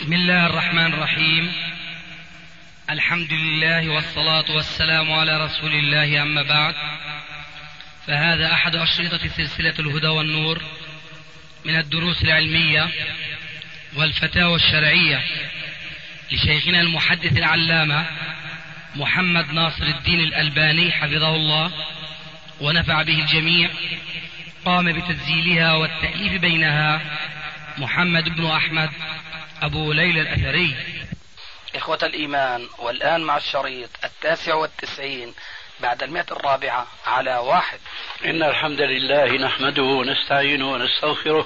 بسم الله الرحمن الرحيم. الحمد لله والصلاة والسلام على رسول الله، أما بعد، فهذا أحد أشرطة سلسلة الهدى والنور من الدروس العلمية والفتاوى الشرعية لشيخنا المحدث العلامة محمد ناصر الدين الألباني حفظه الله ونفع به الجميع. قام بتسجيلها والتأليف بينها محمد بن أحمد أبو ليلى الأثري. إخوة الإيمان، والآن مع الشريط 99 بعد 104 على 1. إن الحمد لله نحمده ونستعينه ونستغفره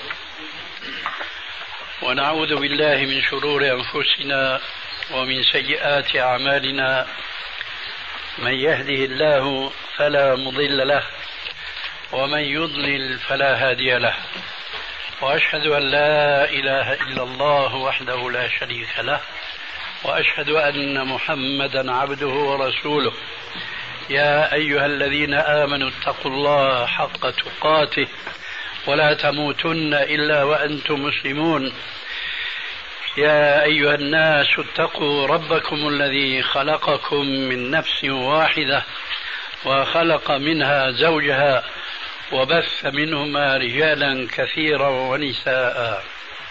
ونعوذ بالله من شرور أنفسنا ومن سيئات أعمالنا. من يهده الله فلا مضل له ومن يضلل فلا هادي له، وأشهد أن لا إله إلا الله وحده لا شريك له، وأشهد أن محمدا عبده ورسوله. يا أيها الذين آمنوا اتقوا الله حق تقاته ولا تموتن إلا وأنتم مسلمون. يا أيها الناس اتقوا ربكم الذي خلقكم من نفس واحدة وخلق منها زوجها وبث منهما رجالا كثيرا ونساء.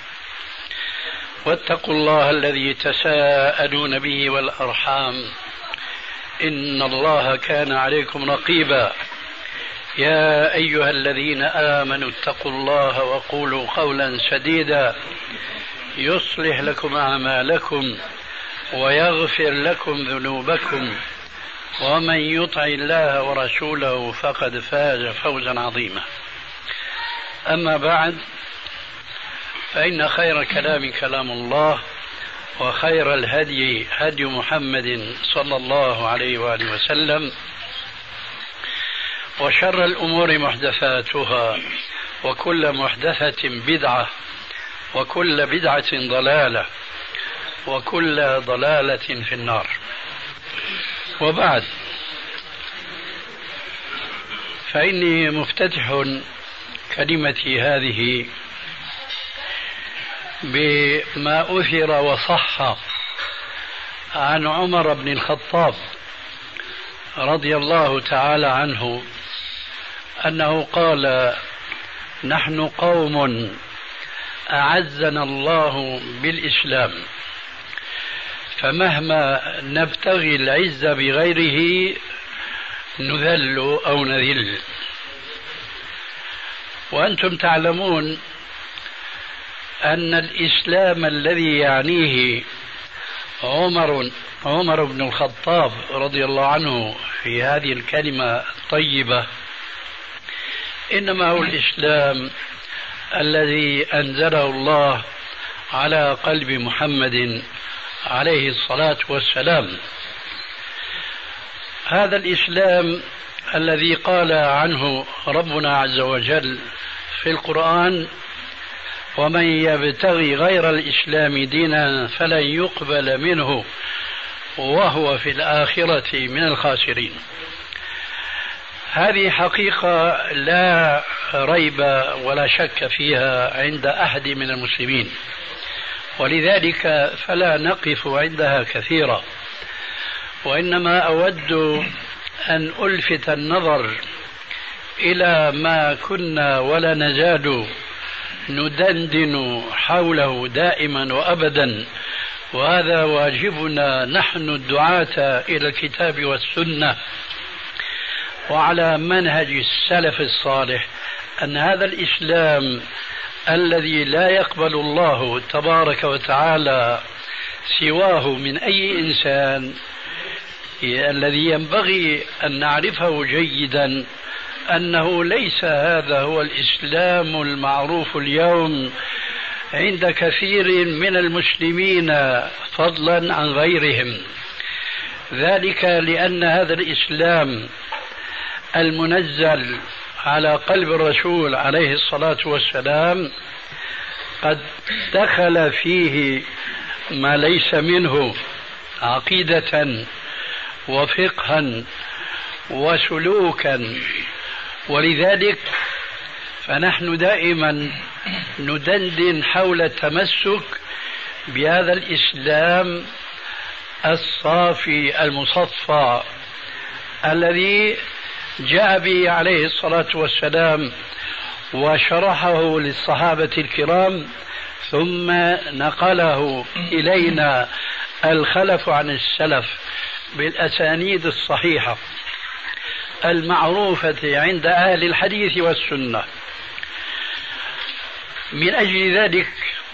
واتقوا الله الذي تساءلون به والأرحام، إن الله كان عليكم رقيبا. يا أيها الذين آمنوا اتقوا الله وقولوا قولا سديدا يصلح لكم أعمالكم ويغفر لكم ذنوبكم، ومن يطع الله ورسوله فقد فاز فوزا عظيما. أما بعد، فإن خير كلام كلام الله، وخير الهدي هدي محمد صلى الله عليه وآله وسلم، وشر الأمور محدثاتها، وكل محدثة بدعة، وكل بدعة ضلالة، وكل ضلالة في النار. وبعد، فإني مفتتح كلمتي هذه بما أثر وصح عن عمر بن الخطاب رضي الله تعالى عنه أنه قال: نحن قوم أعزنا الله بالإسلام، فمهما نبتغي العز بغيره نذل أو نذل. وأنتم تعلمون أن الإسلام الذي يعنيه عمر بن الخطاب رضي الله عنه في هذه الكلمة الطيبة إنما هو الإسلام الذي أنزله الله على قلب محمد عليه الصلاة والسلام. هذا الإسلام الذي قال عنه ربنا عز وجل في القرآن: ومن يبتغي غير الإسلام دينا فلن يقبل منه وهو في الآخرة من الخاسرين. هذه حقيقة لا ريب ولا شك فيها عند أحد من المسلمين، ولذلك فلا نقف عندها كثيرا، وإنما أود أن ألفت النظر إلى ما كنا ولا نزال ندندن حوله دائما وأبدا، وهذا واجبنا نحن الدعاة إلى الكتاب والسنة وعلى منهج السلف الصالح، أن هذا الإسلام الذي لا يقبل الله تبارك وتعالى سواه من أي إنسان، الذي ينبغي أن نعرفه جيدا أنه ليس هذا هو الإسلام المعروف اليوم عند كثير من المسلمين فضلا عن غيرهم. ذلك لأن هذا الإسلام المنزل على قلب الرسول عليه الصلاة والسلام قد دخل فيه ما ليس منه عقيدة وفقها وسلوكا. ولذلك فنحن دائما ندندن حول التمسك بهذا الإسلام الصافي المصفى الذي جاء به عليه الصلاة والسلام وشرحه للصحابة الكرام، ثم نقله إلينا الخلف عن السلف بالأسانيد الصحيحة المعروفة عند أهل الحديث والسنة. من أجل ذلك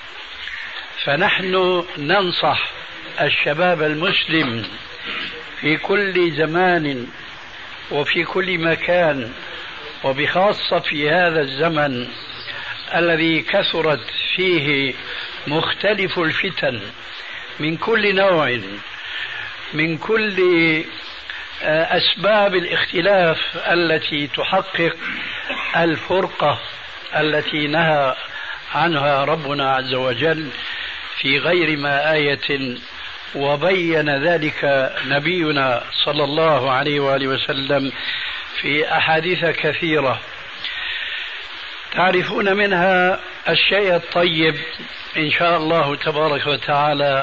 فنحن ننصح الشباب المسلم في كل زمان وفي كل مكان، وبخاصة في هذا الزمن الذي كثرت فيه مختلف الفتن من كل نوع، من كل أسباب الاختلاف التي تحقق الفرقة التي نهى عنها ربنا عز وجل في غير ما آية، وبين ذلك نبينا صلى الله عليه وآله وسلم في أحاديث كثيرة تعرفون منها الشيء الطيب إن شاء الله تبارك وتعالى،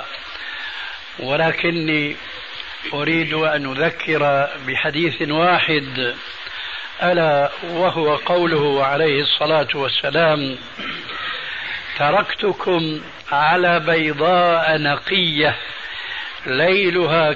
ولكني أريد أن أذكر بحديث واحد، ألا وهو قوله عليه الصلاة والسلام: تركتكم على بيضاء نقية ليلها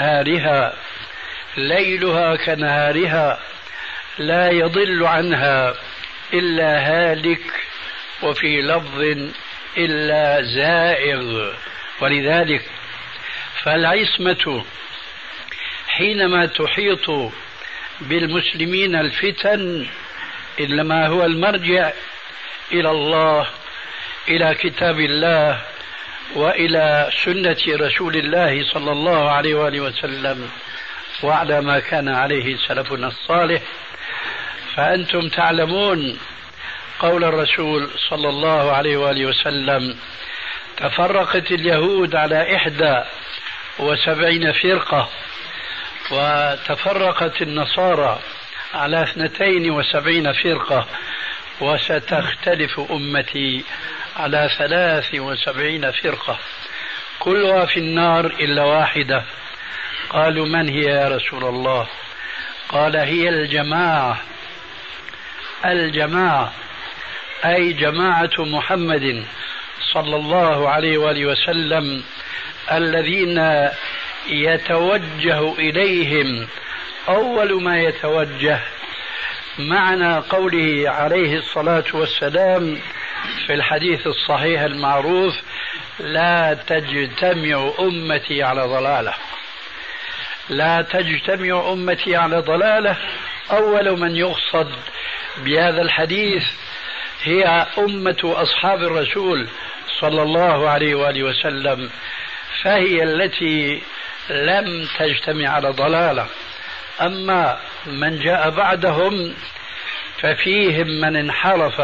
كنهارها لا يضل عنها إلا هالك، وفي لفظ إلا زائغ. ولذلك فالعصمة حينما تحيط بالمسلمين الفتن إنما هو المرجع إلى الله، إلى كتاب الله، وإلى سنة رسول الله صلى الله عليه وآله وسلم، وعلى ما كان عليه سلفنا الصالح. فأنتم تعلمون قول الرسول صلى الله عليه وآله وسلم: تفرقت اليهود على 71 فرقة، وتفرقت النصارى على 72 فرقة، وستختلف أمتي على 73 فرقة كلها في النار إلا واحدة. قالوا: من هي يا رسول الله؟ قال: هي الجماعة أي جماعة محمد صلى الله عليه وآله وسلم، الذين يتوجه إليهم أول ما يتوجه، معنى قوله عليه الصلاة والسلام في الحديث الصحيح المعروف: لا تجتمع أمتي على ضلالة. لا تجتمع أمتي على ضلالة، أول من يقصد بهذا الحديث هي أمة أصحاب الرسول صلى الله عليه وآله وسلم، فهي التي لم تجتمع على ضلالة. أما من جاء بعدهم ففيهم من انحرف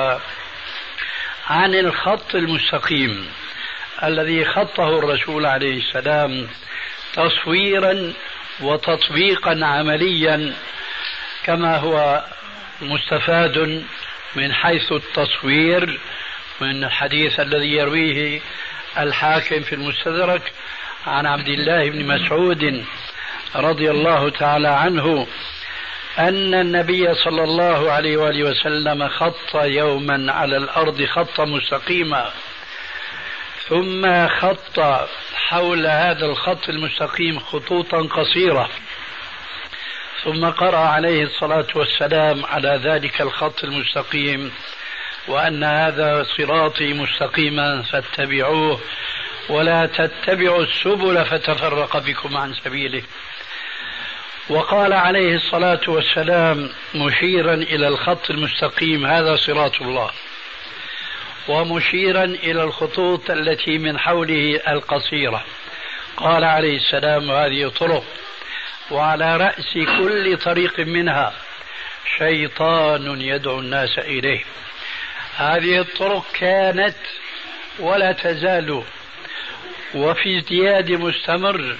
عن الخط المستقيم الذي خطه الرسول عليه السلام تصويرا وتطبيقا عمليا، كما هو مستفاد من حيث التصوير من الحديث الذي يرويه الحاكم في المستدرك عن عبد الله بن مسعود رضي الله تعالى عنه أن النبي صلى الله عليه وآله وسلم خط يوما على الأرض خطا مستقيما، ثم خط حول هذا الخط المستقيم خطوطا قصيرة، ثم قرأ عليه الصلاة والسلام على ذلك الخط المستقيم: وأن هذا صراطي مستقيما فاتبعوه ولا تتبعوا السبل فتفرق بكم عن سبيله. وقال عليه الصلاة والسلام مشيرا إلى الخط المستقيم: هذا صراط الله، ومشيرا إلى الخطوط التي من حوله القصيرة قال عليه السلام: هذه طرق، وعلى رأس كل طريق منها شيطان يدعو الناس إليه. هذه الطرق كانت ولا تزال وفي ازدياد مستمر،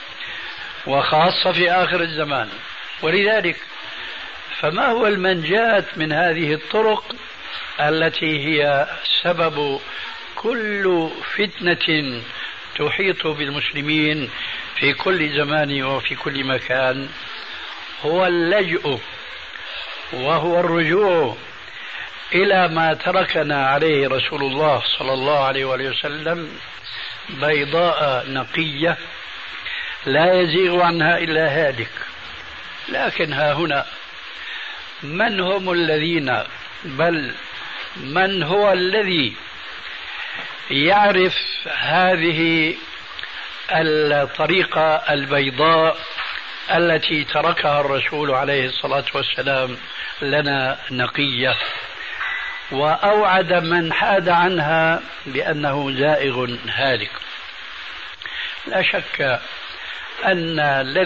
وخاصة في آخر الزمان. ولذلك فما هو المنجاة من هذه الطرق التي هي سبب كل فتنة تحيط بالمسلمين في كل زمان وفي كل مكان هو اللجوء وهو الرجوع إلى ما تركنا عليه رسول الله صلى الله عليه وآله وسلم، بيضاء نقية لا يزيغ عنها إلا هالك. لكن ها هنا من هم الذين، بل من هو الذي يعرف هذه الطريقة البيضاء التي تركها الرسول عليه الصلاة والسلام لنا نقية، وأوعد من حاد عنها بأنه زائغ هالك؟ لا شك أن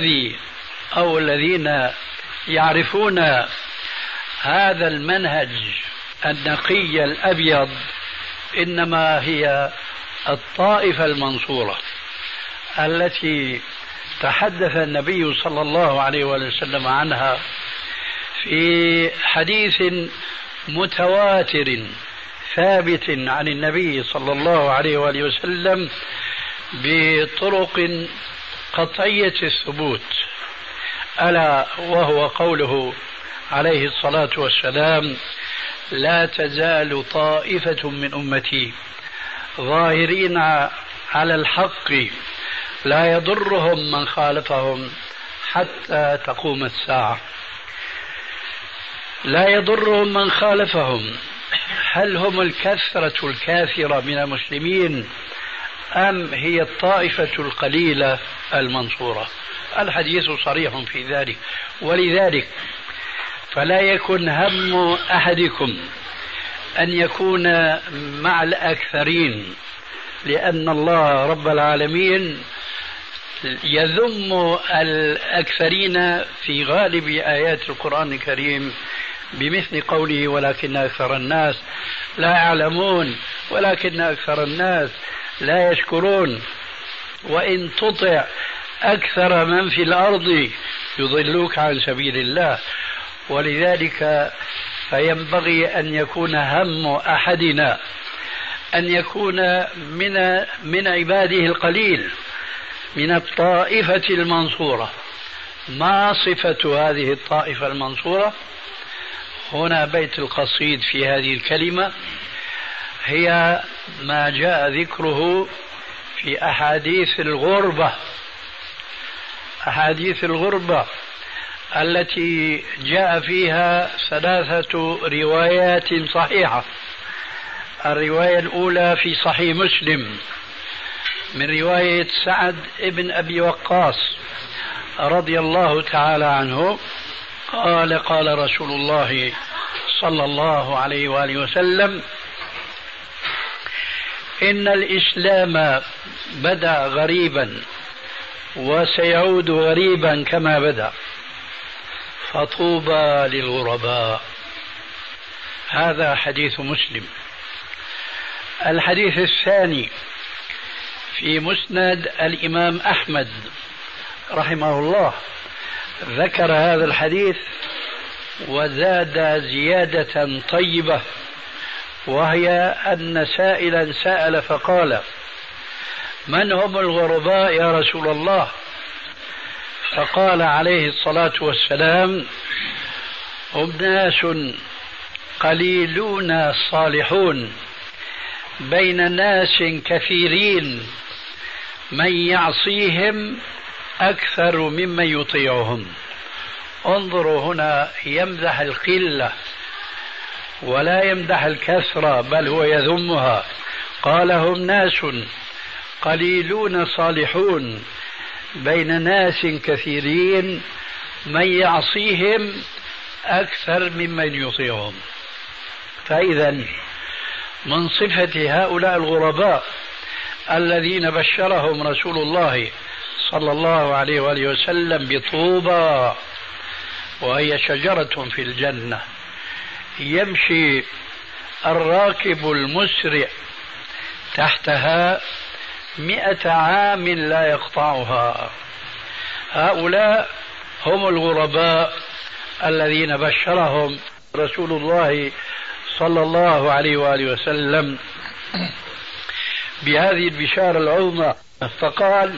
الذين يعرفون هذا المنهج النقي الأبيض إنما هي الطائفة المنصورة التي تحدث النبي صلى الله عليه وسلم عنها في حديث متواتر ثابت عن النبي صلى الله عليه وآله وسلم بطرق قطعية الثبوت، ألا وهو قوله عليه الصلاة والسلام: لا تزال طائفة من أمتي ظاهرين على الحق لا يضرهم من خالفهم حتى تقوم الساعة. لا يضرهم من خالفهم، هل هم الكثرة الكاثرة من المسلمين أم هي الطائفة القليلة المنصورة؟ الحديث صريح في ذلك. ولذلك فلا يكن هم أحدكم أن يكون مع الأكثرين، لأن الله رب العالمين يذم الأكثرين في غالب آيات القرآن الكريم بمثل قوله: ولكن أكثر الناس لا يعلمون، ولكن أكثر الناس لا يشكرون. وإن تطع أكثر من في الأرض يضلوك عن سبيل الله. ولذلك فينبغي أن يكون هم أحدنا أن يكون من عباده القليل من الطائفة المنصورة. ما صفة هذه الطائفة المنصورة؟ هنا بيت القصيد في هذه الكلمة هي ما جاء ذكره في أحاديث الغربة، أحاديث الغربة التي جاء فيها 3 روايات صحيحة. الرواية الأولى في صحيح مسلم من رواية سعد بن أبي وقاص رضي الله تعالى عنه قال: قال رسول الله صلى الله عليه وآله وسلم: إن الإسلام بدأ غريبا وسيعود غريبا كما بدأ، فطوبى للغرباء. هذا حديث مسلم. الحديث الثاني في مسند الإمام أحمد رحمه الله ذكر هذا الحديث وزاد زيادة طيبة، وهي أن سائلا سأل فقال: من هم الغرباء يا رسول الله؟ فقال عليه الصلاة والسلام: هم ناس قليلون صالحون بين ناس كثيرين من يعصيهم أكثر ممن يطيعهم. انظروا هنا، يمدح القلة ولا يمدح الكثرة، بل هو يذمها. قال: هم ناس قليلون صالحون بين ناس كثيرين من يعصيهم أكثر ممن يطيعهم. فإذا من صفة هؤلاء الغرباء الذين بشرهم رسول الله صلى الله عليه وآله وسلم بطوبى، وهي شجرة في الجنة يمشي الراكب المسرع تحتها 100 عام لا يقطعها. هؤلاء هم الغرباء الذين بشرهم رسول الله صلى الله عليه وآله وسلم بهذه البشارة العظمى فقال: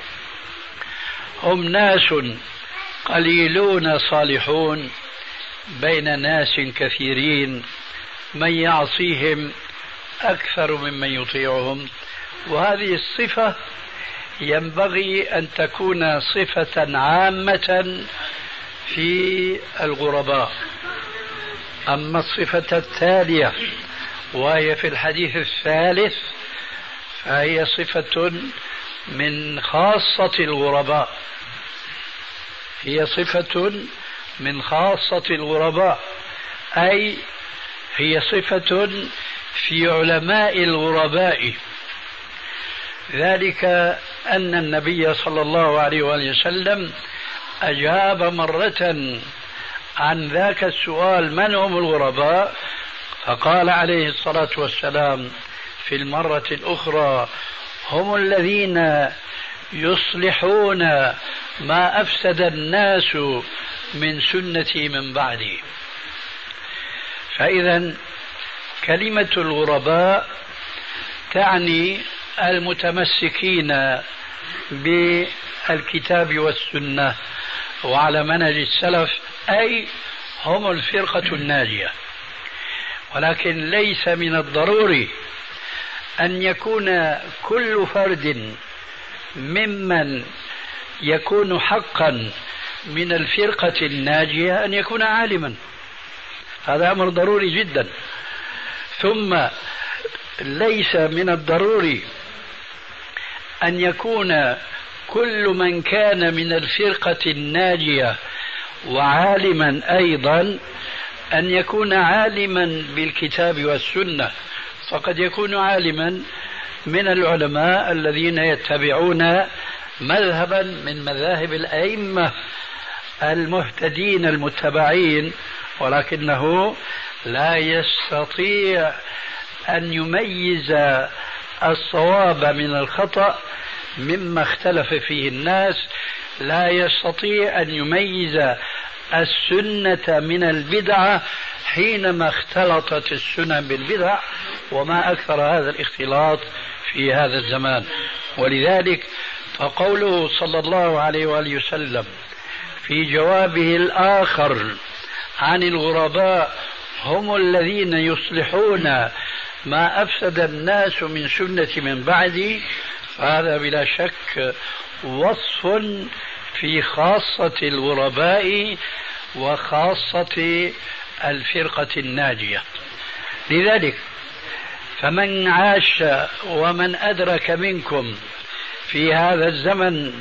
هم ناس قليلون صالحون بين ناس كثيرين من يعصيهم أكثر ممن يطيعهم. وهذه الصفة ينبغي أن تكون صفة عامة في الغرباء. أما الصفة التالية وهي في الحديث الثالث فهي صفة من خاصة الغرباء، هي صفة من خاصة الغرباء، أي هي صفة في علماء الغرباء. ذلك أن النبي صلى الله عليه وآله وسلم أجاب مرة عن ذاك السؤال: من هم الغرباء؟ فقال عليه الصلاة والسلام في المرة الأخرى: هم الذين يصلحون ما أفسد الناس من سنتي من بعدي. فإذا كلمة الغرباء تعني المتمسكين بالكتاب والسنة وعلى منهج السلف، أي هم الفرقة الناجية. ولكن ليس من الضروري أن يكون كل فرد ممن يكون حقا من الفرقة الناجية أن يكون عالما، هذا أمر ضروري جدا. ثم ليس من الضروري أن يكون كل من كان من الفرقة الناجية وعالما أيضا أن يكون عالما بالكتاب والسنة، فقد يكون عالما من العلماء الذين يتبعون مذهبا من مذاهب الأئمة المهتدين المتبعين، ولكنه لا يستطيع أن يميز الصواب من الخطأ مما اختلف فيه الناس، لا يستطيع أن يميز السنة من البدعة حينما اختلطت السنن بالبدع، وما أكثر هذا الاختلاط في هذا الزمان. ولذلك فقوله صلى الله عليه وآله وسلم في جوابه الآخر عن الغرباء: هم الذين يصلحون ما أفسد الناس من سنة من بعدي، فهذا بلا شك وصف في خاصة الغرباء وخاصة الفرقة الناجية. لذلك فمن عاش ومن أدرك منكم في هذا الزمن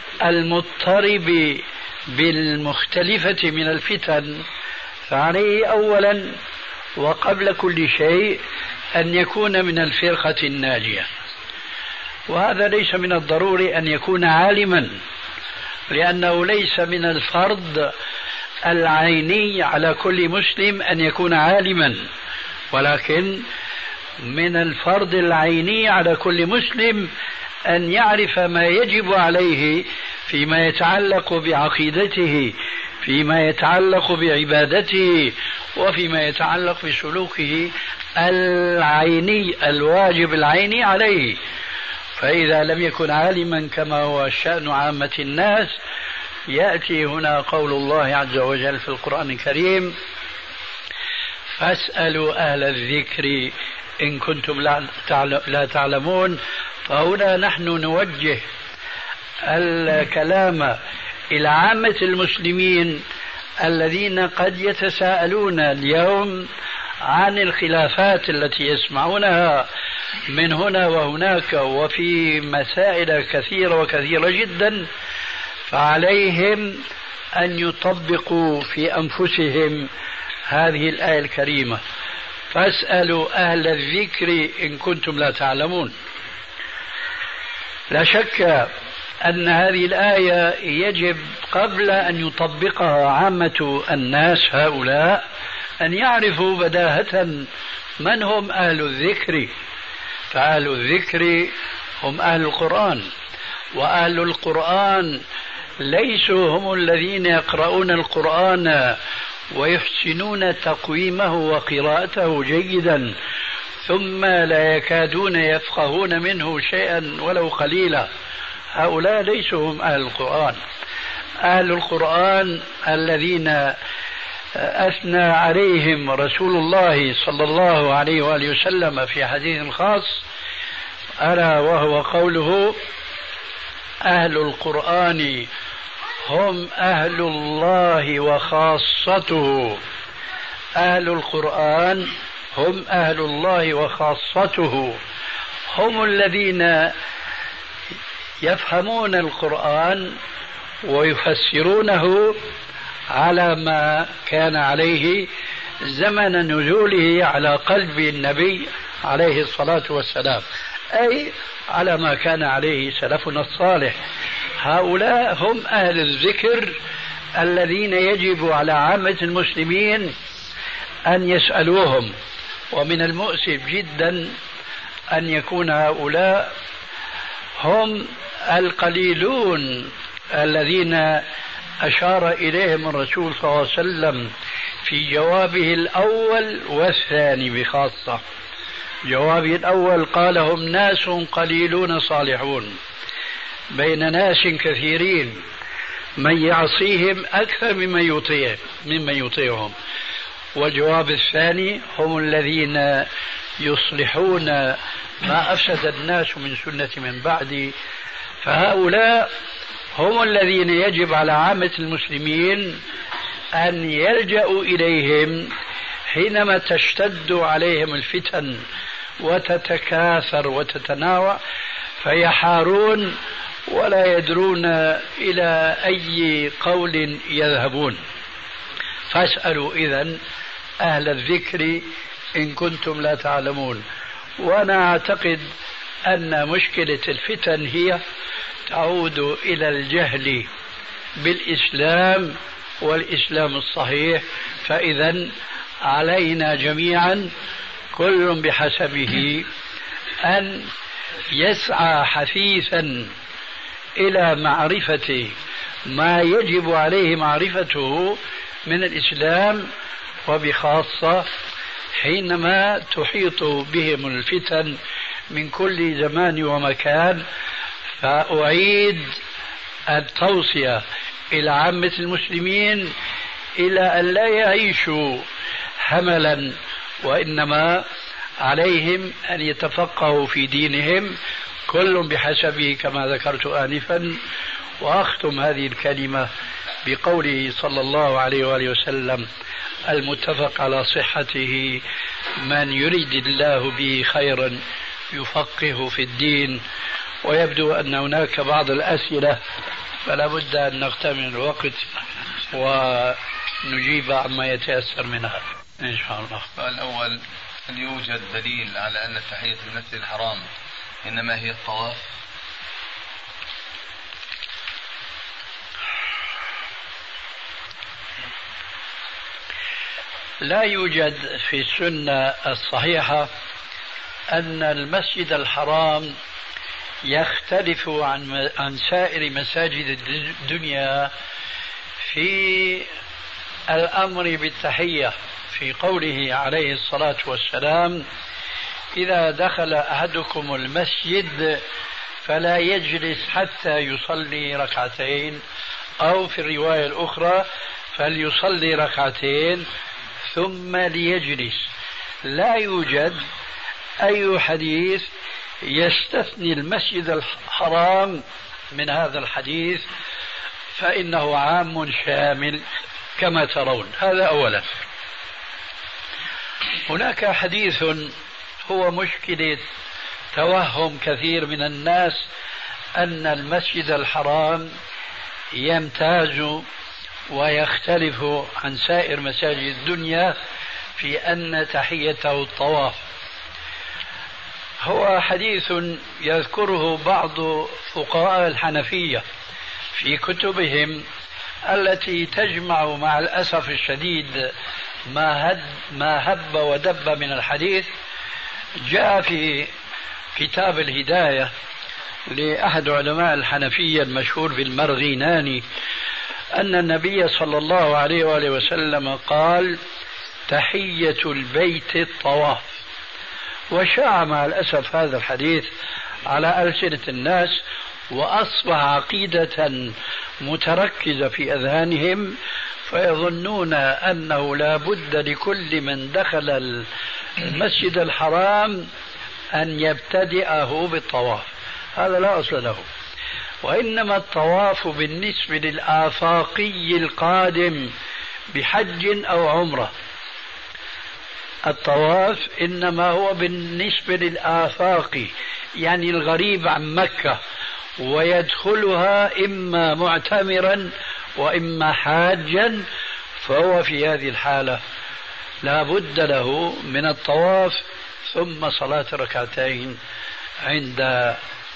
المضطرب بالمختلفة من الفتن فعليه أولا وقبل كل شيء أن يكون من الفرقة الناجية. وهذا ليس من الضروري أن يكون عالما، لأنه ليس من الفرض العيني على كل مسلم أن يكون عالما، ولكن من الفرض العيني على كل مسلم أن يعرف ما يجب عليه فيما يتعلق بعقيدته، فيما يتعلق بعبادته، وفيما يتعلق بسلوكه العيني الواجب العيني عليه. فإذا لم يكن عالما كما هو شأن عامة الناس، يأتي هنا قول الله عز وجل في القرآن الكريم: فاسألوا أهل الذكر إن كنتم لا تعلمون. فهنا نحن نوجه الكلام إلى عامة المسلمين الذين قد يتساءلون اليوم عن الخلافات التي يسمعونها من هنا وهناك وفي مسائل كثيرة وكثيرة جدا، فعليهم أن يطبقوا في أنفسهم هذه الآية الكريمة: فاسألوا أهل الذكر إن كنتم لا تعلمون. لا شك أن هذه الآية يجب قبل أن يطبقها عامة الناس هؤلاء أن يعرفوا بداهة من هم أهل الذكر. فأهل الذكر هم أهل القرآن، وأهل القرآن ليسوا هم الذين يقرؤون القرآن ويحسنون تقويمه وقراءته جيدا ثم لا يكادون يفقهون منه شيئا ولو قليلا. هؤلاء ليسوا هم أهل القرآن. أهل القرآن الذين أثنى عليهم رسول الله صلى الله عليه وآله وسلم في حديث خاص، ألا وهو قوله: أهل القرآن هم أهل الله وخاصته. أهل القرآن هم أهل الله وخاصته، هم الذين يفهمون القرآن ويفسرونه على ما كان عليه زمن نزوله على قلب النبي عليه الصلاة والسلام، أي على ما كان عليه سلفنا الصالح. هؤلاء هم أهل الذكر الذين يجب على عامة المسلمين أن يسألوهم. ومن المؤسف جدا أن يكون هؤلاء هم القليلون الذين أشار إليهم الرسول صلى الله عليه وسلم في جوابه الأول والثاني بخاصة. جوابه الأول قال: هم ناس قليلون صالحون بين ناس كثيرين من يعصيهم أكثر ممن يطيعهم. والجواب الثاني: هم الذين يصلحون ما أفسد الناس من سنة من بعدي. فهؤلاء هم الذين يجب على عامة المسلمين أن يلجأوا إليهم حينما تشتد عليهم الفتن وتتكاثر وتتناوع، فيحارون ولا يدرون إلى أي قول يذهبون. فاسألوا إذن أهل الذكر إن كنتم لا تعلمون. وأنا أعتقد أن مشكلة الفتن هي تعود إلى الجهل بالإسلام والإسلام الصحيح. فإذا علينا جميعا كل بحسبه أن يسعى حثيثا إلى معرفة ما يجب عليه معرفته من الإسلام، وبخاصة حينما تحيط بهم الفتن من كل زمان ومكان. فأعيد التوصية إلى عامة المسلمين إلى أن لا يعيشوا هملا، وإنما عليهم أن يتفقهوا في دينهم كل بحسبه كما ذكرت آنفا. وأختم هذه الكلمة بقوله صلى الله عليه وآله وسلم المتفق على صحته: من يريد الله به خيرا يفقهه في الدين. ويبدو أن هناك بعض الأسئلة، فلا بد أن نغتنم الوقت ونجيب عما يتيسر منها إن شاء الله. السؤال الأول: هل يوجد دليل على أن تحية المسجد الحرام إنما هي الطواف؟ لا يوجد في السنة الصحيحة أن المسجد الحرام يختلف عن سائر مساجد الدنيا في الأمر بالتحية، في قوله عليه الصلاة والسلام: إذا دخل أحدكم المسجد فلا يجلس حتى يصلي ركعتين، أو في الرواية الأخرى فليصلي ركعتين ثم ليجلس. لا يوجد أي حديث يستثني المسجد الحرام من هذا الحديث، فإنه عام شامل كما ترون. هذا أولا. هناك حديث هو مشكلة توهم كثير من الناس أن المسجد الحرام يمتاز ويختلف عن سائر مساجد الدنيا في أن تحيته الطواف. هو حديث يذكره بعض فقهاء الحنفية في كتبهم التي تجمع مع الأسف الشديد ما هب ودب من الحديث. جاء في كتاب الهداية لأحد علماء الحنفية المشهور بالمرغيناني أن النبي صلى الله عليه وآله وسلم قال: تحية البيت الطواف. وشاع مع الأسف هذا الحديث على ألسنة الناس، وأصبح عقيدة متركزة في أذهانهم، فيظنون أنه لا بد لكل من دخل المسجد الحرام أن يبتدئه بالطواف. هذا لا أصل له، وإنما الطواف بالنسبة للآفاقي القادم بحج أو عمرة، الطواف إنما هو بالنسبة للآفاقي، يعني الغريب عن مكة، ويدخلها إما معتمرا وإما حاجا، فهو في هذه الحالة لا بد له من الطواف ثم صلاة ركعتين عند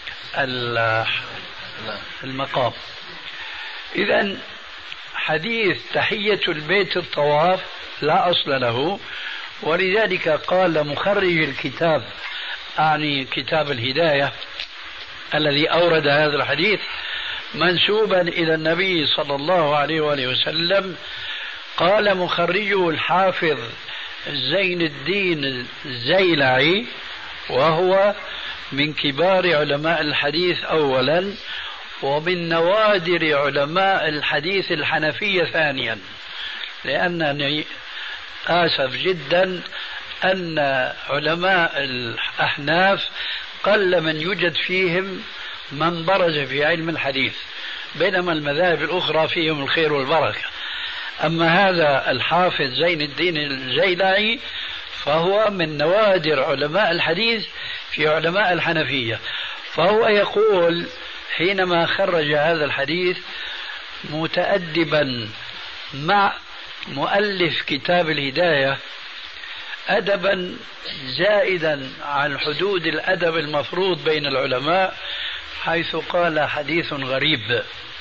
المقام. إذن حديث تحية البيت الطواف لا أصل له، ولذلك قال مخرج الكتاب، أعني كتاب الهداية الذي أورد هذا الحديث منسوبا إلى النبي صلى الله عليه وآله وسلم، قال مخرجه الحافظ زين الدين الزيلعي، وهو من كبار علماء الحديث أولا، ومن نوادر علماء الحديث الحنفية ثانيا، لأنني آسف جدا أن علماء الأحناف قل من يوجد فيهم من برز في علم الحديث، بينما المذاهب الأخرى فيهم الخير والبركة. أما هذا الحافظ زين الدين الزيلعي فهو من نوادر علماء الحديث في علماء الحنفية، فهو يقول حينما خرج هذا الحديث متأدبا مع مؤلف كتاب الهداية أدبا زائدا عن حدود الأدب المفروض بين العلماء، حيث قال حديث غريب.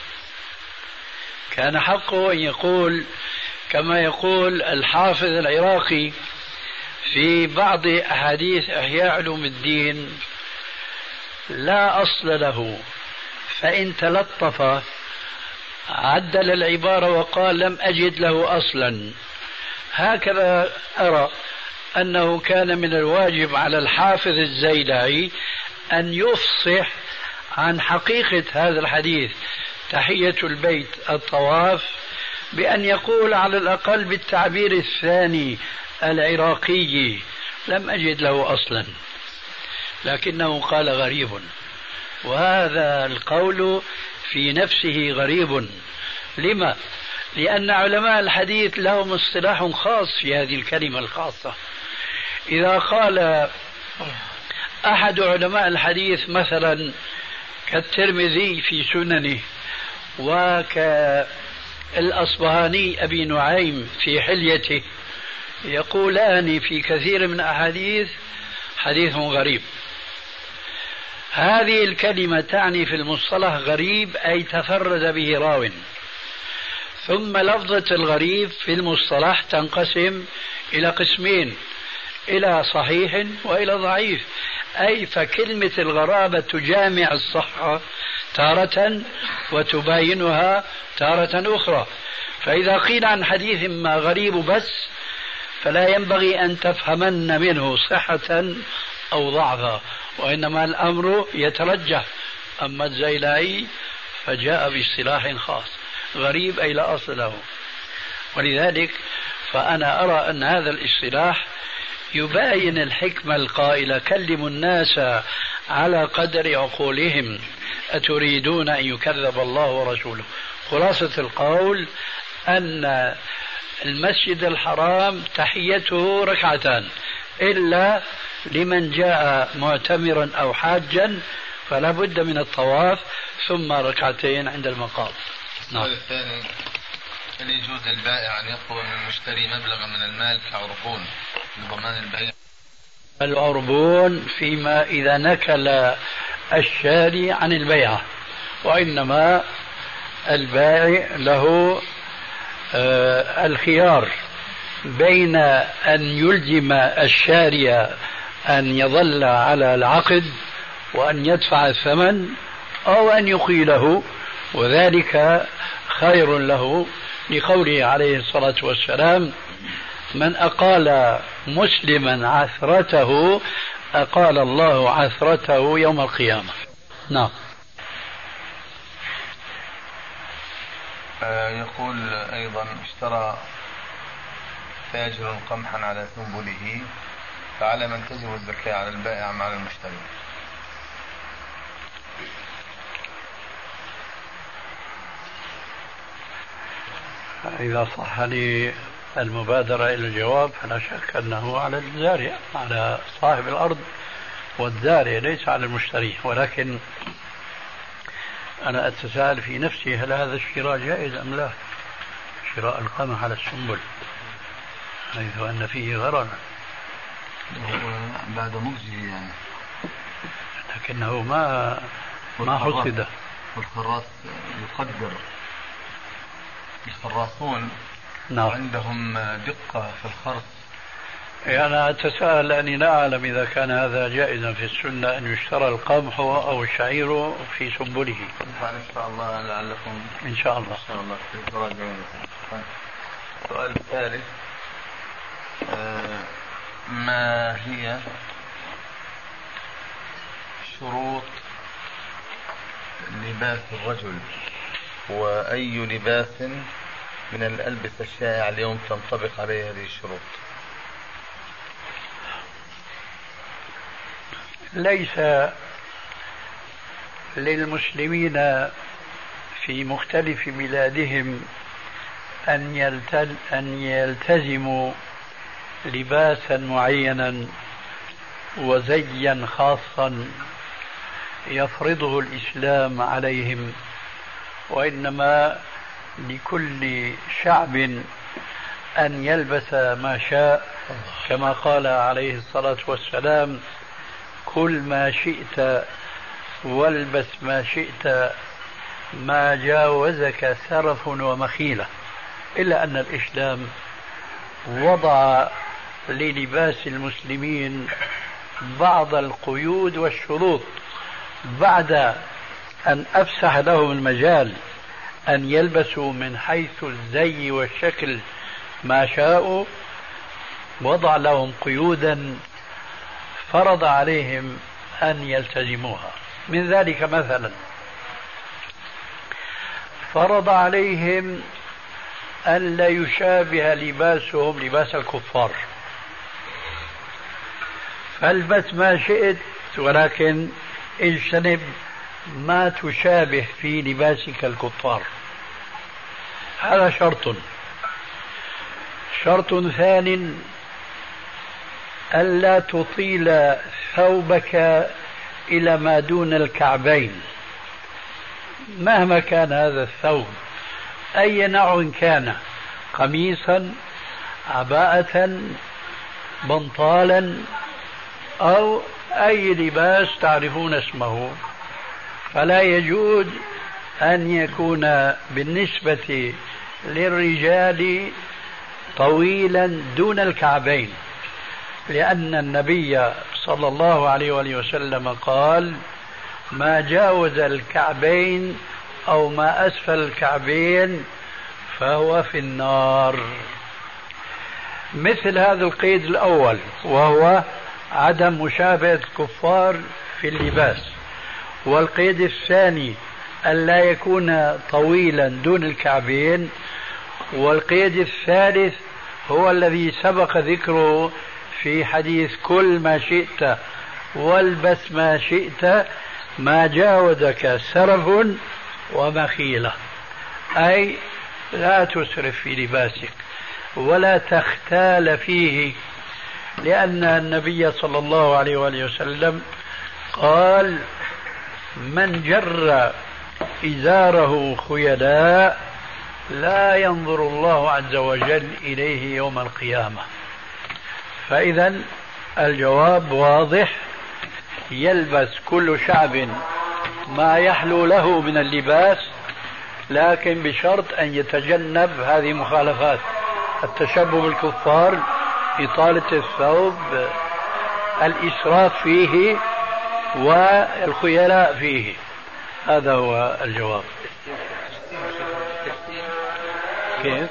كان حقه أن يقول كما يقول الحافظ العراقي في بعض أحاديث إحياء علوم الدين: لا أصل له، فإن تلطف عدل العبارة وقال لم أجد له أصلا. هكذا أرى أنه كان من الواجب على الحافظ الزيلعي أن يفصح عن حقيقة هذا الحديث تحية البيت الطواف، بأن يقول على الأقل بالتعبير الثاني العراقي: لم أجد له أصلا، لكنه قال غريب، وهذا القول في نفسه غريب. لما؟ لأن علماء الحديث لهم اصطلاح خاص في هذه الكلمة الخاصة. إذا قال أحد علماء الحديث مثلا كالترمذي في سننه، وكالأصبهاني أبي نعيم في حليته، يقولان في كثير من أحاديث حديث غريب. هذه الكلمة تعني في المصطلح غريب أي تفرد به راو. ثم لفظة الغريب في المصطلح تنقسم إلى قسمين: إلى صحيح وإلى ضعيف، أي فكلمة الغرابة تجامع الصحة تارة وتباينها تارة أخرى. فإذا قيل عن حديث ما غريب بس، فلا ينبغي أن تفهمن منه صحة أو ضعفا، وإنما الأمر يترجح. أما الزيلعي فجاء باصطلاح خاص: غريب أي لا أصل له. ولذلك فأنا أرى أن هذا الاصطلاح يباين الحكمة القائلة: كلموا الناس على قدر عقولهم، أتريدون أن يكذب الله ورسوله. خلاصة القول أن المسجد الحرام تحيته ركعتان، إلا لمن جاء معتمرا أو حاجا فلا بد من الطواف ثم ركعتين عند المقام. السؤال الثاني: هل يجوز للبائع أن يطلب من المشتري مبلغا من المال كعربون لضمان البيع؟ العربون فيما إذا نكل الشاري عن البيعة، وإنما البائع له الخيار بين أن يلزم الشاري أن يظل على العقد وأن يدفع الثمن، أو أن يقيله، وذلك خير له، لقوله عليه الصلاة والسلام: من أقال مسلما عثرته أقال الله عثرته يوم القيامة. نعم. يقول أيضا اشترى تاجر قمحا على سنبله، فعلى من تجب الزكاة، على البائع أم على المشتري؟ إذا صح لي المبادرة إلى الجواب فلا شك أنه على الزارع، على صاحب الأرض والزارع، ليس على المشتري. ولكن أنا أتساءل في نفسي هل هذا الشراء جائز أم لا؟ شراء القمح على السنبل حيث أن فيه غرض بعد مجزه يعني، لكنه ما حصد. والخراس يقدر، الخراصون نعم عندهم دقة في الخرص. أنا أتساءل لأني لا أعلم إذا كان هذا جائزا في السنة أن يشترى القمح أو الشعير في سنبله. إن شاء الله لعلكم إن شاء الله تراجعون. السؤال الثالث، ما هي شروط لباس الرجل، وأي لباس من الألبسة الشائعة اليوم تنطبق عليه هذه الشروط؟ ليس للمسلمين في مختلف بلادهم أن يلتزموا لباسا معينا وزيا خاصا يفرضه الإسلام عليهم، وإنما لكل شعب أن يلبس ما شاء، كما قال عليه الصلاة والسلام: كل ما شئت والبس ما شئت ما جاوزك سرف ومخيلة. إلا أن الإسلام وضع للباس المسلمين بعض القيود والشروط بعد أن أفسح لهم المجال أن يلبسوا من حيث الزي والشكل ما شاءوا، وضع لهم قيودا فرض عليهم أن يلتزموها. من ذلك مثلا فرض عليهم أن لا يشابه لباسهم لباس الكفار، فالبس ما شئت ولكن اجتنب ما تشابه في لباسك الكفار. هذا شرط. شرط ثاني: ألا تطيل ثوبك إلى ما دون الكعبين مهما كان هذا الثوب، أي نوع كان، قميصا، عباءة، بنطالا، أو أي لباس تعرفون اسمه، فلا يجوز أن يكون بالنسبة للرجال طويلا دون الكعبين، لأن النبي صلى الله عليه وآله وسلم قال: ما جاوز الكعبين أو ما أسفل الكعبين فهو في النار. مثل هذا القيد الأول وهو عدم مشابهة الكفار في اللباس، والقيد الثاني ألا يكون طويلا دون الكعبين، والقيد الثالث هو الذي سبق ذكره في حديث كل ما شئت والبس ما شئت ما جاوزك سرف ومخيلة، أي لا تسرف في لباسك ولا تختال فيه، لأن النبي صلى الله عليه وآله وسلم قال: من جر إزاره خيلاء لا ينظر الله عز وجل إليه يوم القيامة. فإذا الجواب واضح: يلبس كل شعب ما يحلو له من اللباس، لكن بشرط أن يتجنب هذه المخالفات: التشبه بالكفار، إطالة الثوب، الإسراف فيه، والخيلاء فيه. هذا هو الجواب. كيف؟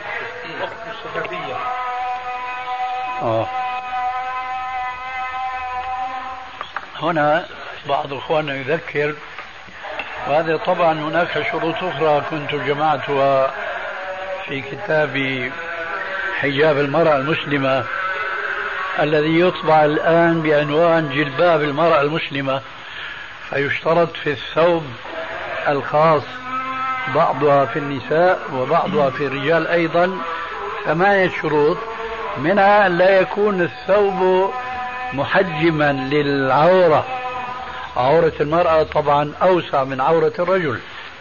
هنا بعض إخواننا يذكر، وهذا طبعا هناك شروط أخرى كنت جمعتها في كتاب حجاب المرأة المسلمة الذي يطبع الآن بعنوان جلباب المرأة المسلمة. فيشترط في الثوب الخاص، بعضها في النساء وبعضها في الرجال أيضا، 8 شروط، منها أن لا يكون الثوب محجما للعورة. عورة المرأة طبعا أوسع من عورة الرجل.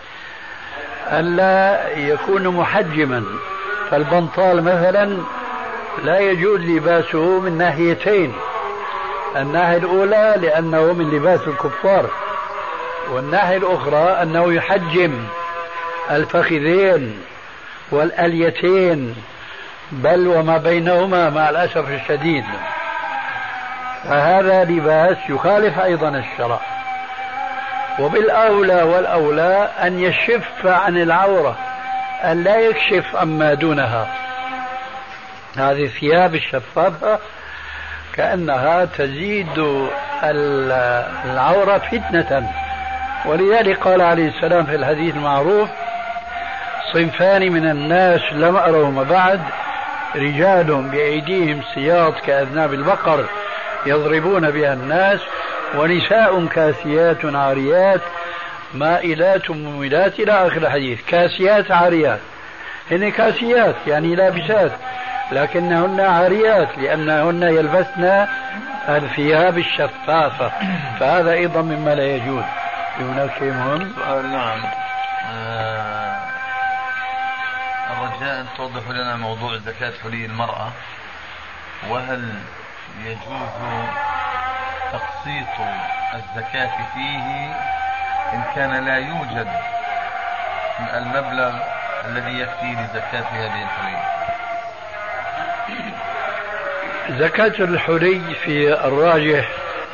ألا يكون محجما، فالبنطال مثلا لا يجوز لباسه من ناحيتين، الناحية الأولى لأنه من لباس الكفار، والناحية الأخرى أنه يحجم الفخذين والأليتين بل وما بينهما مع الأسف الشديد. فهذا لباس يخالف أيضا الشرع. وبالأولى والأولى أن يشف عن العورة، أن لا يكشف عما دونها. هذه الثياب الشفافة كأنها تزيد العورة فتنة. ولذلك قال عليه السلام في الحديث المعروف: صنفان من الناس لم أرهما بعد، رجال بأيديهم سياط كأذناب البقر يضربون بها الناس، ونساء كاسيات عاريات مائلات مميلات إلى آخر الحديث. كاسيات عاريات، هن كاسيات يعني لابسات، لكنهن عاريات لأنهن يلبسن الثياب الشفافة، فهذا أيضا مما لا يجوز. هناك شيء مهم؟ نعم. الرجاء أن توضح لنا موضوع زكاة حلي المرأة، وهل يجوز تقسيط الزكاة فيه إن كان لا يوجد المبلغ الذي يكفي لزكاة هذه الحلي؟ زكاة الحلي في الراجح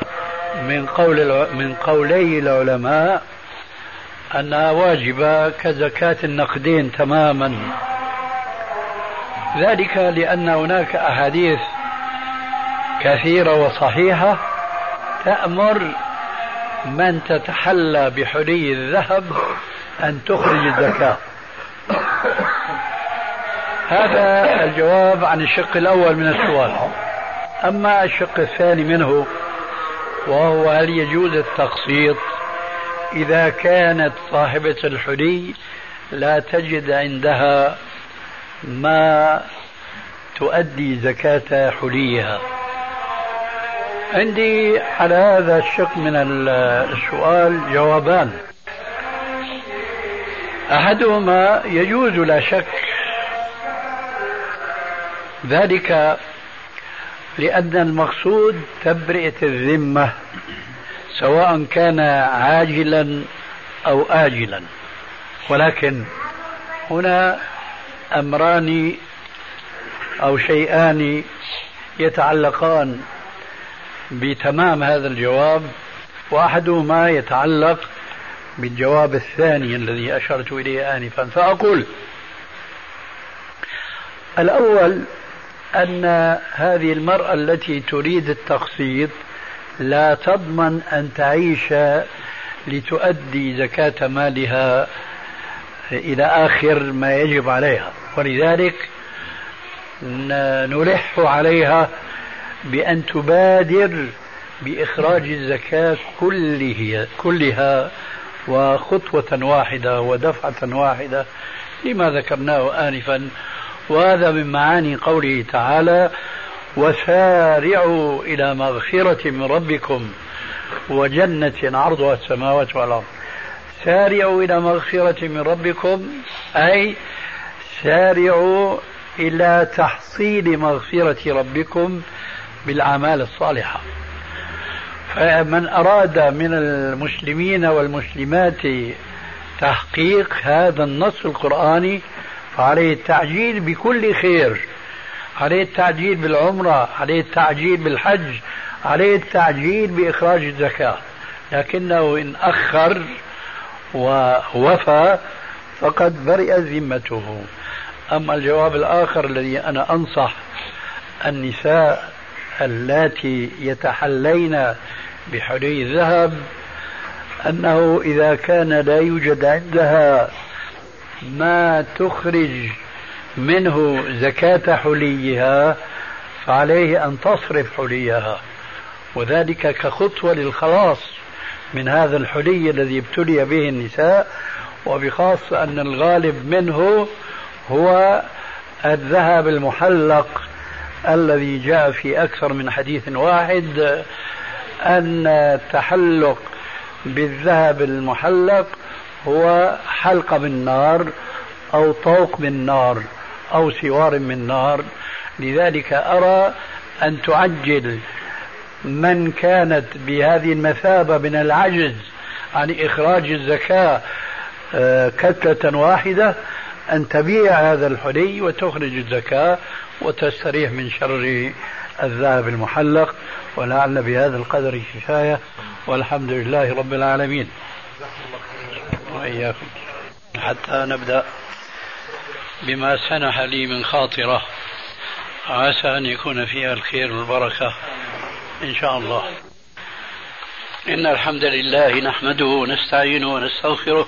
من قولي العلماء أنها واجبة كزكاة النقدين تماما، ذلك لأن هناك أحاديث كثيرة وصحيحة تأمر من تتحلى بحلي الذهب أن تخرج الزكاة. هذا الجواب عن الشق الأول من السؤال. أما الشق الثاني منه، وهو هل يجوز التقسيط إذا كانت صاحبة الحلي لا تجد عندها ما تؤدي زكاة حليها. عندي على هذا الشق من السؤال جوابان. أحدهما يجوز لا شك، ذلك لأن المقصود تبرئة الذمة سواء كان عاجلا أو آجلا. ولكن هنا أمران أو شيئان يتعلقان بتمام هذا الجواب، وأحدهما يتعلق بالجواب الثاني الذي أشرت إليه آنفا. فأقول الأول أن هذه المرأة التي تريد التقسيط لا تضمن أن تعيش لتؤدي زكاة مالها إلى آخر ما يجب عليها، ولذلك نلح عليها بأن تبادر بإخراج الزكاة كلها وخطوة واحدة ودفعة واحدة لما ذكرناه آنفا. وهذا من معاني قوله تعالى: وسارعوا إلى مغفرة من ربكم وجنة عرضها السماوات والأرض. سارعوا إلى مغفرة من ربكم أي سارعوا إلى تحصيل مغفرة ربكم بالأعمال الصالحة. فمن أراد من المسلمين والمسلمات تحقيق هذا النص القرآني فعليه التعجيل بكل خير، عليه التعجيل بالعمرة، عليه التعجيل بالحج، عليه التعجيل بإخراج الزكاة. لكنه إن أخر ووفى فقد برئ ذمته. أما الجواب الآخر الذي أنا أنصح النساء اللاتي يتحلين بحلي الذهب أنه إذا كان لا يوجد عندها ما تخرج منه زكاة حليها فعليه أن تصرف حليها، وذلك كخطوة للخلاص من هذا الحلي الذي ابتلي به النساء، وبخاصة أن الغالب منه هو الذهب المحلق الذي جاء في أكثر من حديث واحد أن التحلق بالذهب المحلق هو حلقة من نار أو طوق من نار أو سوار من نار. لذلك أرى أن تعجل من كانت بهذه المثابة من العجز عن إخراج الزكاة كتلة واحدة أن تبيع هذا الحلي وتخرج الزكاة وتستريح من شر الذهب المحلق. ولعل بهذا القدر كفاية، والحمد لله رب العالمين. وإياكم. حتى نبدأ بما سنح لي من خاطرة عسى أن يكون فيها الخير والبركة إن شاء الله. إن الحمد لله نحمده ونستعينه ونستغفره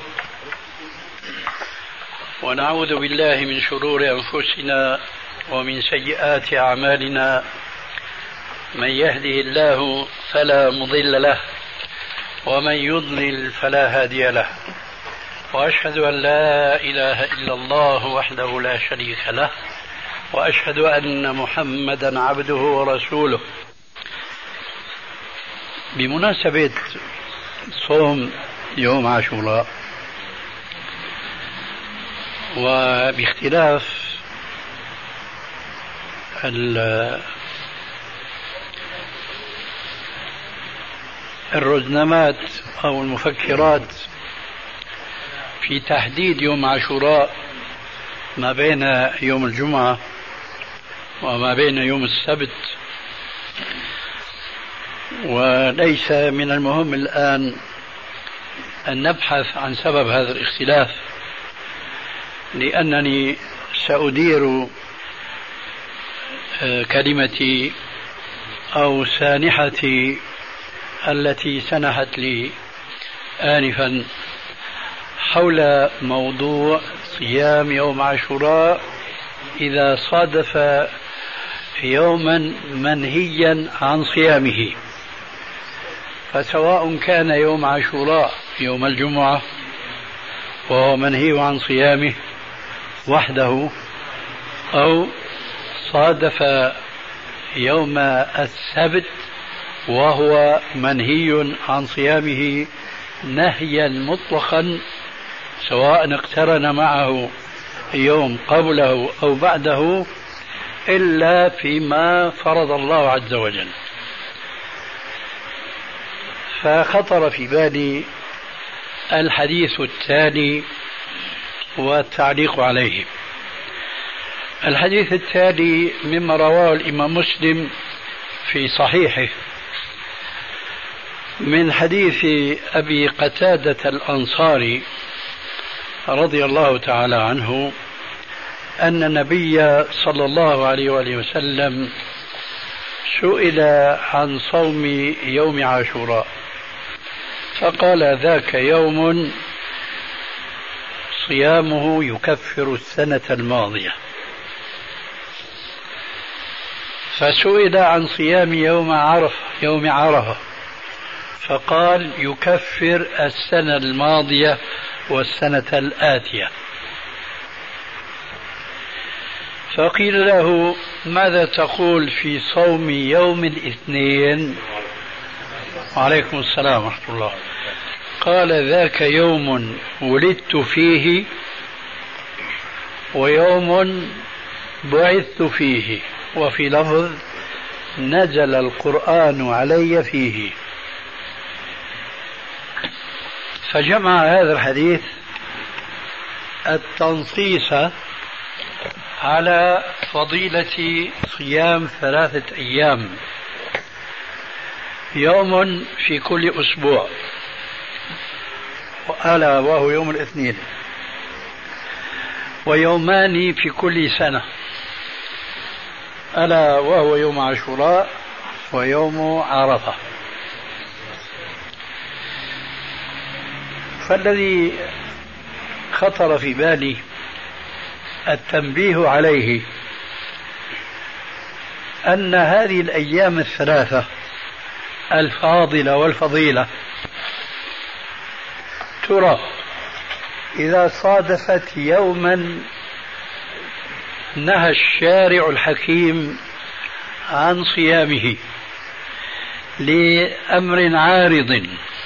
ونعوذ بالله من شرور أنفسنا ومن سيئات أعمالنا. من يهده الله فلا مضل له ومن يضلل فلا هادي له، وأشهد أن لا إله إلا الله وحده لا شريك له، وأشهد أن محمدا عبده ورسوله. بمناسبة صوم يوم عاشوراء وباختلاف الرزنامات أو المفكرات في تحديد يوم عاشوراء ما بين يوم الجمعة وما بين يوم السبت، وليس من المهم الآن أن نبحث عن سبب هذا الاختلاف، لأنني سأدير كلمتي أو سانحتي التي سنحت لي آنفا حول موضوع صيام يوم عاشوراء إذا صادف يوما منهيا عن صيامه. فسواء كان يوم عاشوراء يوم الجمعة وهو منهي عن صيامه وحده، أو صادف يوم السبت وهو منهي عن صيامه نهيا مطلقا، سواء اقترن معه يوم قبله أو بعده، إلا فيما فرض الله عز وجل. فخطر في بالي الحديث التالي والتعليق عليه. الحديث التالي مما رواه الإمام مسلم في صحيحه من حديث أبي قتادة الأنصاري رضي الله تعالى عنه أن النبي صلى الله عليه وآله وسلم سئل عن صوم يوم عاشوراء فقال: ذاك يوم صيامه يكفر السنة الماضية. فسئل عن صيام يوم عرفة فقال: يكفر السنة الماضية والسنة الآتية. فقيل له: ماذا تقول في صوم يوم الاثنين؟ وعليكم السلام ورحمة الله. قال: ذاك يوم ولدت فيه ويوم بعثت فيه، وفي لفظ: نزل القرآن علي فيه. فجمع هذا الحديث التنصيص على فضيلة صيام 3 أيام، يوم في كل أسبوع ألا وهو يوم الاثنين، ويومان في كل سنة ألا وهو يوم عاشوراء ويوم عرفة. فالذي خطر في بالي التنبيه عليه أن هذه الأيام الثلاثة الفاضلة والفضيلة ترى إذا صادفت يوما نهى الشارع الحكيم عن صيامه لأمر عارض،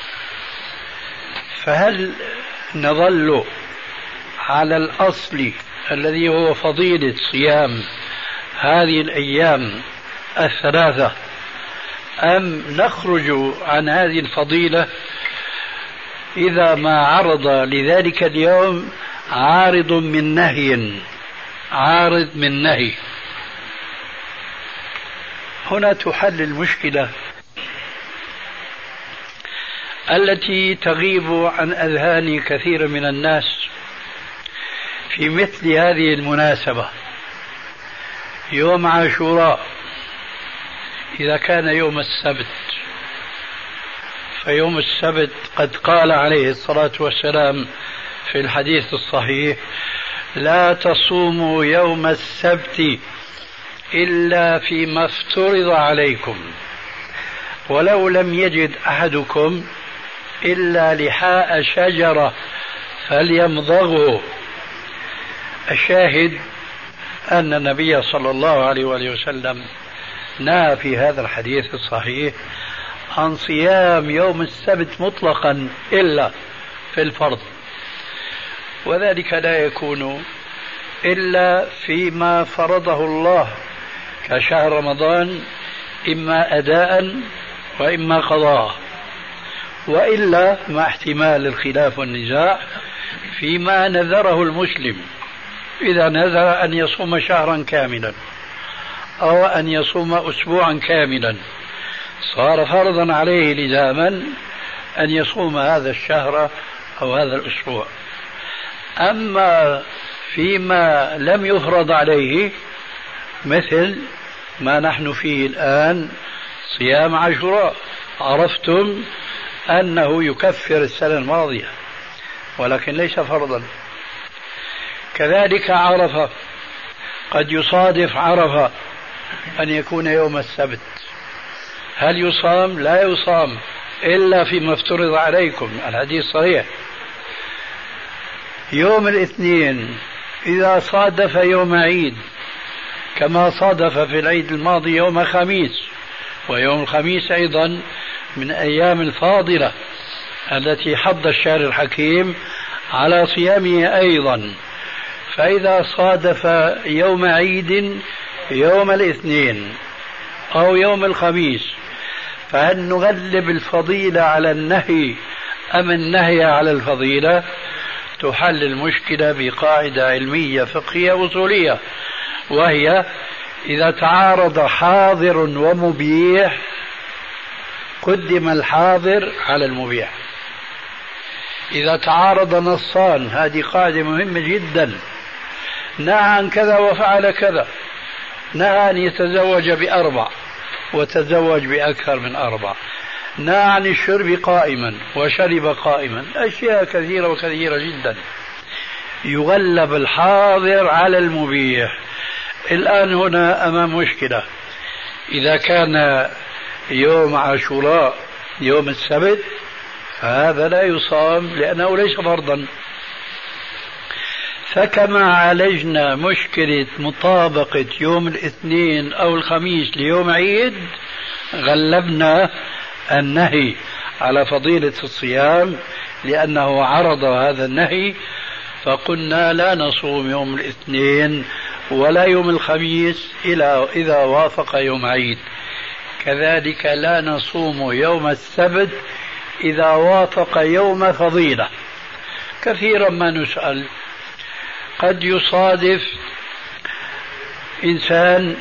فهل نظل على الأصل الذي هو فضيلة صيام هذه الأيام الثلاثة، أم نخرج عن هذه الفضيلة إذا ما عرض لذلك اليوم عارض من نهي؟ هنا تحل المشكلة التي تغيب عن أذهان كثير من الناس في مثل هذه المناسبة. يوم عاشوراء إذا كان يوم السبت، فيوم السبت قد قال عليه الصلاة والسلام في الحديث الصحيح: لا تصوموا يوم السبت إلا فيما افترض عليكم، ولو لم يجد أحدكم إلا لحاء شجرة فليمضغه. الشاهد أن النبي صلى الله عليه وآله وسلم نهى في هذا الحديث الصحيح عن صيام يوم السبت مطلقا إلا في الفرض، وذلك لا يكون إلا فيما فرضه الله كشهر رمضان، إما أداء وإما قضاء، وإلا مع احتمال الخلاف والنزاع فيما نذره المسلم. إذا نذر أن يصوم شهرا كاملا أو أن يصوم أسبوعا كاملا صار فرضا عليه لزاما أن يصوم هذا الشهر أو هذا الأسبوع. أما فيما لم يفرض عليه مثل ما نحن فيه الآن صيام عاشوراء، عرفتم أنه يكفر السنة الماضية ولكن ليس فرضا. كذلك عرفة، قد يصادف عرفة أن يكون يوم السبت، هل يصام؟ لا يصام إلا فيما افترض عليكم، الحديث صحيح. يوم الاثنين إذا صادف يوم عيد كما صادف في العيد الماضي يوم خميس، ويوم الخميس أيضا من أيام الفاضلة التي حض الشارع الحكيم على صيامه أيضا، فإذا صادف يوم عيد يوم الاثنين أو يوم الخميس، فهل نغلب الفضيلة على النهي أم النهي على الفضيلة؟ تحل المشكلة بقاعدة علمية فقهية أصولية، وهي إذا تعارض حاضر ومبيح قدم الحاضر على المبيح. إذا تعارض نصان، هذه قاعدة مهمة جدا، نهى عن كذا وفعل كذا، نهى أن يتزوج ب4 وتزوج بأكثر من 4، نهى عن الشرب قائما وشرب قائما، أشياء كثيرة وكثيرة جدا، يغلب الحاضر على المبيح. الآن هنا أمام مشكلة، إذا كان يوم عاشوراء يوم السبت فهذا لا يصام لأنه ليس فرضا، فكما عالجنا مشكلة مطابقة يوم الاثنين أو الخميس ليوم عيد، غلبنا النهي على فضيلة الصيام لأنه عرض هذا النهي، فقلنا لا نصوم يوم الاثنين ولا يوم الخميس إلا إذا وافق يوم عيد. كذلك لا نصوم يوم السبت إذا وافق يوم فضيلة. كثيرا ما نسأل، قد يصادف إنسان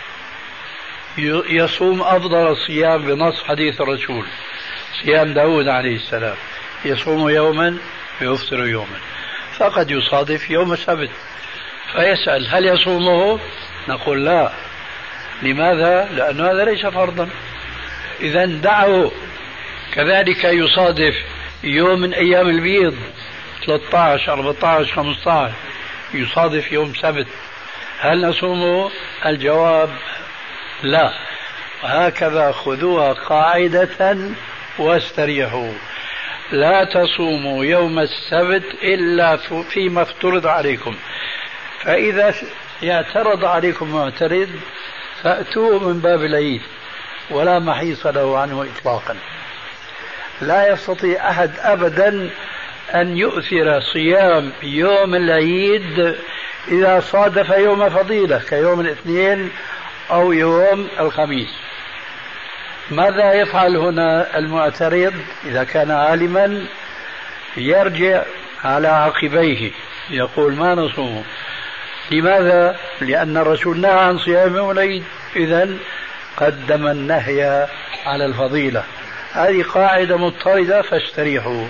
يصوم أفضل الصيام بنص حديث الرسول، صيام داود عليه السلام، يصوم يوما ويفطر يوما، فقد يصادف يوم السبت فيسأل هل يصومه؟ نقول لا. لماذا؟ لأن هذا ليس فرضا، إذا دعه. كذلك يصادف يوم من أيام البيض 13 14 15 يصادف يوم سبت، هل نصومه؟ الجواب لا. هكذا خذوها قاعدة واستريحوا، لا تصوموا يوم السبت إلا فيما افترض عليكم، فإذا اعترض عليكم معترض فأتوه من باب العيد ولا محيص له عنه إطلاقا. لا يستطيع أحد أبدا أن يؤثر صيام يوم العيد إذا صادف يوم فضيلة كيوم الاثنين أو يوم الخميس. ماذا يفعل هنا المعترض إذا كان عالما؟ يرجع على عقبيه يقول ما نصوم. لماذا؟ لأن الرسول نهى عن صيام يوم العيد، إذن قدم النهي على الفضيلة. هذه قاعدة مضطردة فاستريحوا.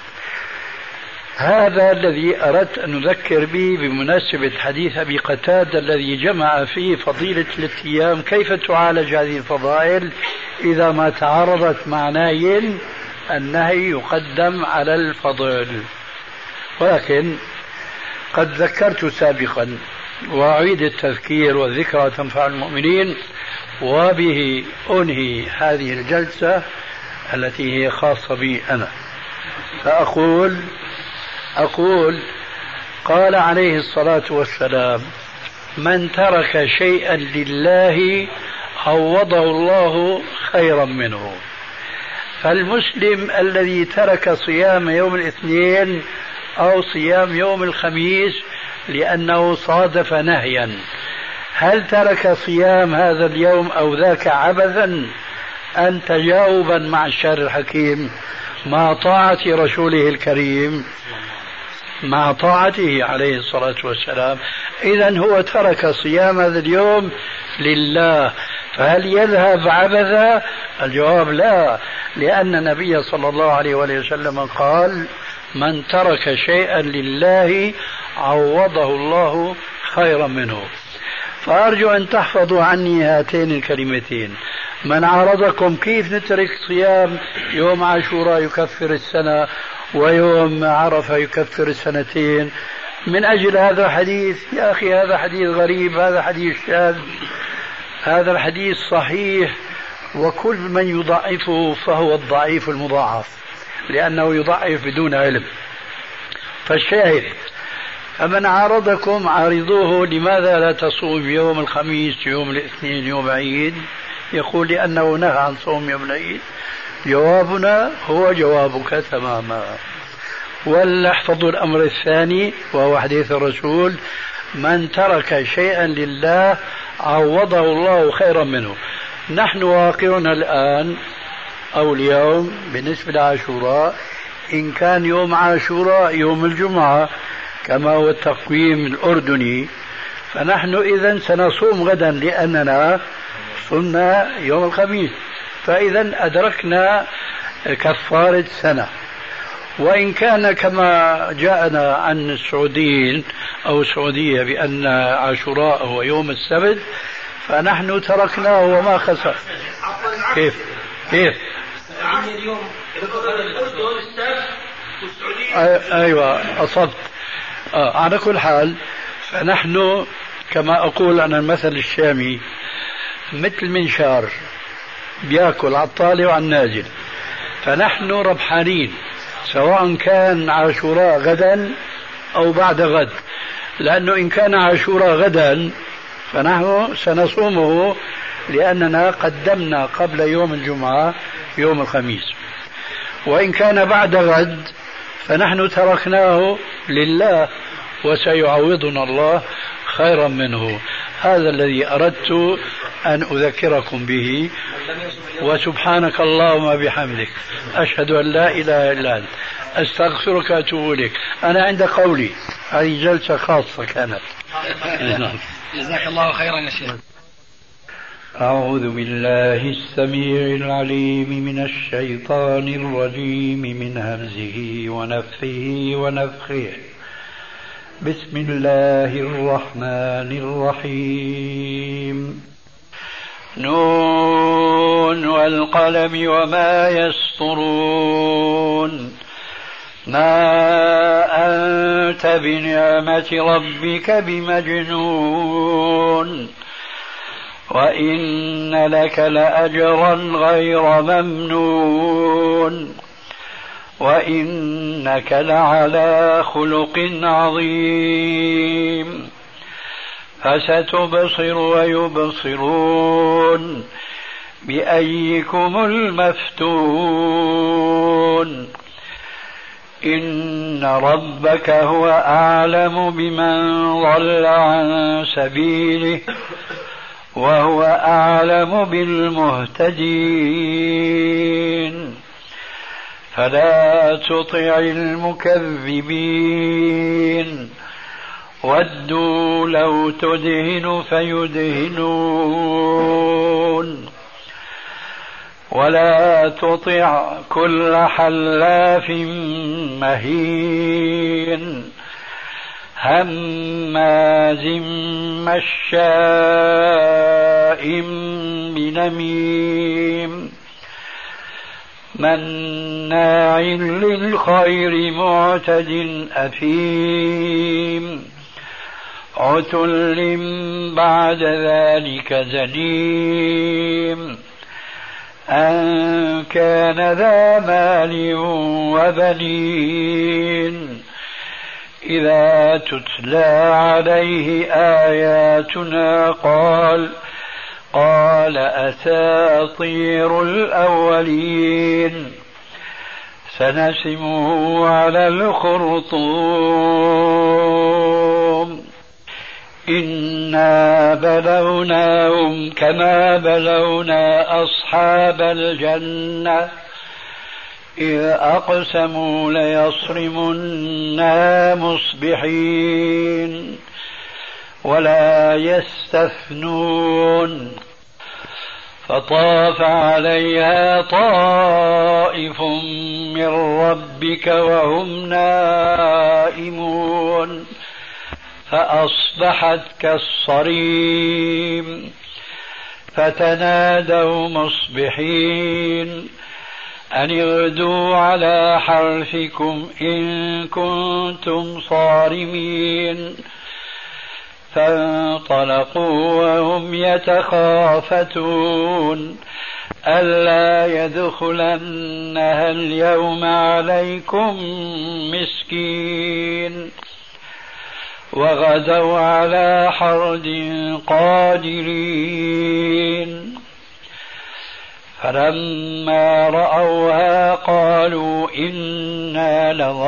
هذا الذي أردت أن نذكر به بمناسبة حديث أبي قتادة الذي جمع فيه فضيلة الأيام. كيف تعالج هذه الفضائل إذا ما تعارضت مع نهي؟ النهي يقدم على الفضل. ولكن قد ذكرت سابقا وأعيد التذكير، والذكرى تنفع المؤمنين، وبه أنهي هذه الجلسة التي هي خاصة بي أنا. فأقول قال عليه الصلاة والسلام: من ترك شيئا لله عوضه الله خيرا منه. فالمسلم الذي ترك صيام يوم الاثنين أو صيام يوم الخميس لأنه صادف نهيا، هل ترك صيام هذا اليوم أو ذاك عبثا أم تجاوبا مع الشرع الحكيم مع طاعة رسوله الكريم، مع طاعته عليه الصلاة والسلام؟ إذن هو ترك صيام هذا اليوم لله، فهل يذهب عبثا؟ الجواب لا، لأن النبي صلى الله عليه وسلم قال: من ترك شيئا لله عوضه الله خيرا منه. فأرجو أن تحفظوا عني هاتين الكلمتين: من عارضكم كيف نترك صيام يوم عاشوراء يكفر السنة ويوم عرفة يكفر السنتين من أجل هذا الحديث؟ يا أخي هذا حديث غريب، هذا حديث شاذ، هذا الحديث صحيح وكل من يضعفه فهو الضعيف المضاعف، لأنه يضعف بدون علم. فالشاهد: فمن عارضكم عارضوه لماذا لا تصوم يوم الخميس يوم الاثنين يوم عيد؟ يقول: لأنه نهى عن صوم يوم العيد. جوابنا هو جوابك تماما. ولنحفظ الأمر الثاني وهو حديث الرسول: من ترك شيئا لله عوضه الله خيرا منه. نحن واقعنا الآن أو اليوم بالنسبة لعاشوراء، إن كان يوم عاشوراء يوم الجمعة كما هو التقويم الأردني، فنحن إذن سنصوم غدا لأننا صمنا يوم الخميس، فإذن أدركنا كفارة سنة. وإن كان كما جاءنا عن السعوديين أو السعودية بأن عاشوراء هو يوم السبت، فنحن تركناه وما خسر. كيف؟ أيوة أصبت. على كل حال، فنحن كما أقول أنا المثل الشامي مثل منشار بياكل على الطالع وعلى النازل، فنحن ربحانين سواء كان عاشوراء غدا أو بعد غد، لأنه إن كان عاشوراء غدا فنحن سنصومه لأننا قدمنا قبل يوم الجمعة يوم الخميس، وإن كان بعد غد فنحن تركناه لله وسيعوضنا الله خيرا منه. هذا الذي أردت أن أذكركم به. وسبحانك اللهم بحمدك أشهد أن لا إله إلا أنت أستغفرك وأتوب إليك. أنا عند قولي، هذه جلسة خاصة كانت. جزاك الله خيرا يا شيخ. أعوذ بالله السميع العليم من الشيطان الرجيم من همزه ونفثه ونفخه. بسم الله الرحمن الرحيم. نون والقلم وما يسطرون ما أنت بنعمة ربك بمجنون وإن لك لأجرا غير ممنون وإنك لعلى خلق عظيم فستبصر ويبصرون بأيكم المفتون إن ربك هو أعلم بمن ضل عن سبيله وهو أعلم بالمهتدين فلا تطع المكذبين ودوا لو تدهن فيدهنون ولا تطع كل حلاف مهين هماز مشاء بنميم مناع للخير معتد أثيم عتل بعد ذلك زنيم أن كان ذا مال وبنين إذا تتلى عليه آياتنا قال أساطير الأولين سنسمه على الخرطوم إنا بلوناهم كما بلونا أصحاب الجنة إذ أقسموا ليصرمنا مصبحين ولا يستثنون فطاف عليها طائف من ربك وهم نائمون فأصبحت كالصريم فتنادوا مصبحين أن اغدوا على حرثكم إن كنتم صارمين فانطلقوا وهم يتخافتون ألا يدخلنها اليوم عليكم مسكين وغدوا على حرد قادرين فلما رأوها قالوا إنا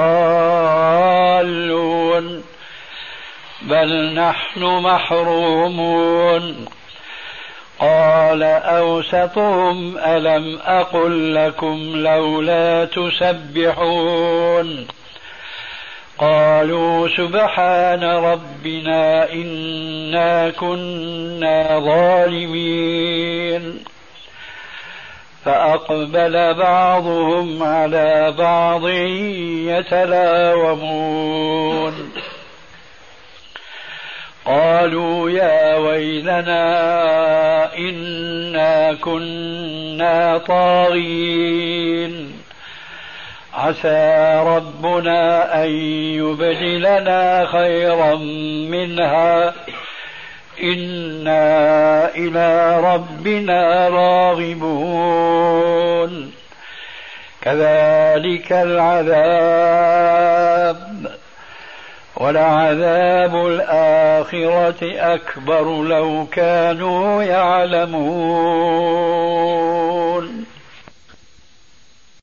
لضالون بل نحن محرومون قال أوسطهم ألم أقل لكم لولا تسبحون قالوا سبحان ربنا إنا كنا ظالمين فأقبل بعضهم على بعض يتلاومون قالوا يا ويلنا إنا كنا طاغين عسى ربنا أن يبدلنا خيرا منها إنا إلى ربنا راغبون كذلك العذاب ولعذاب الآخرة أكبر لو كانوا يعلمون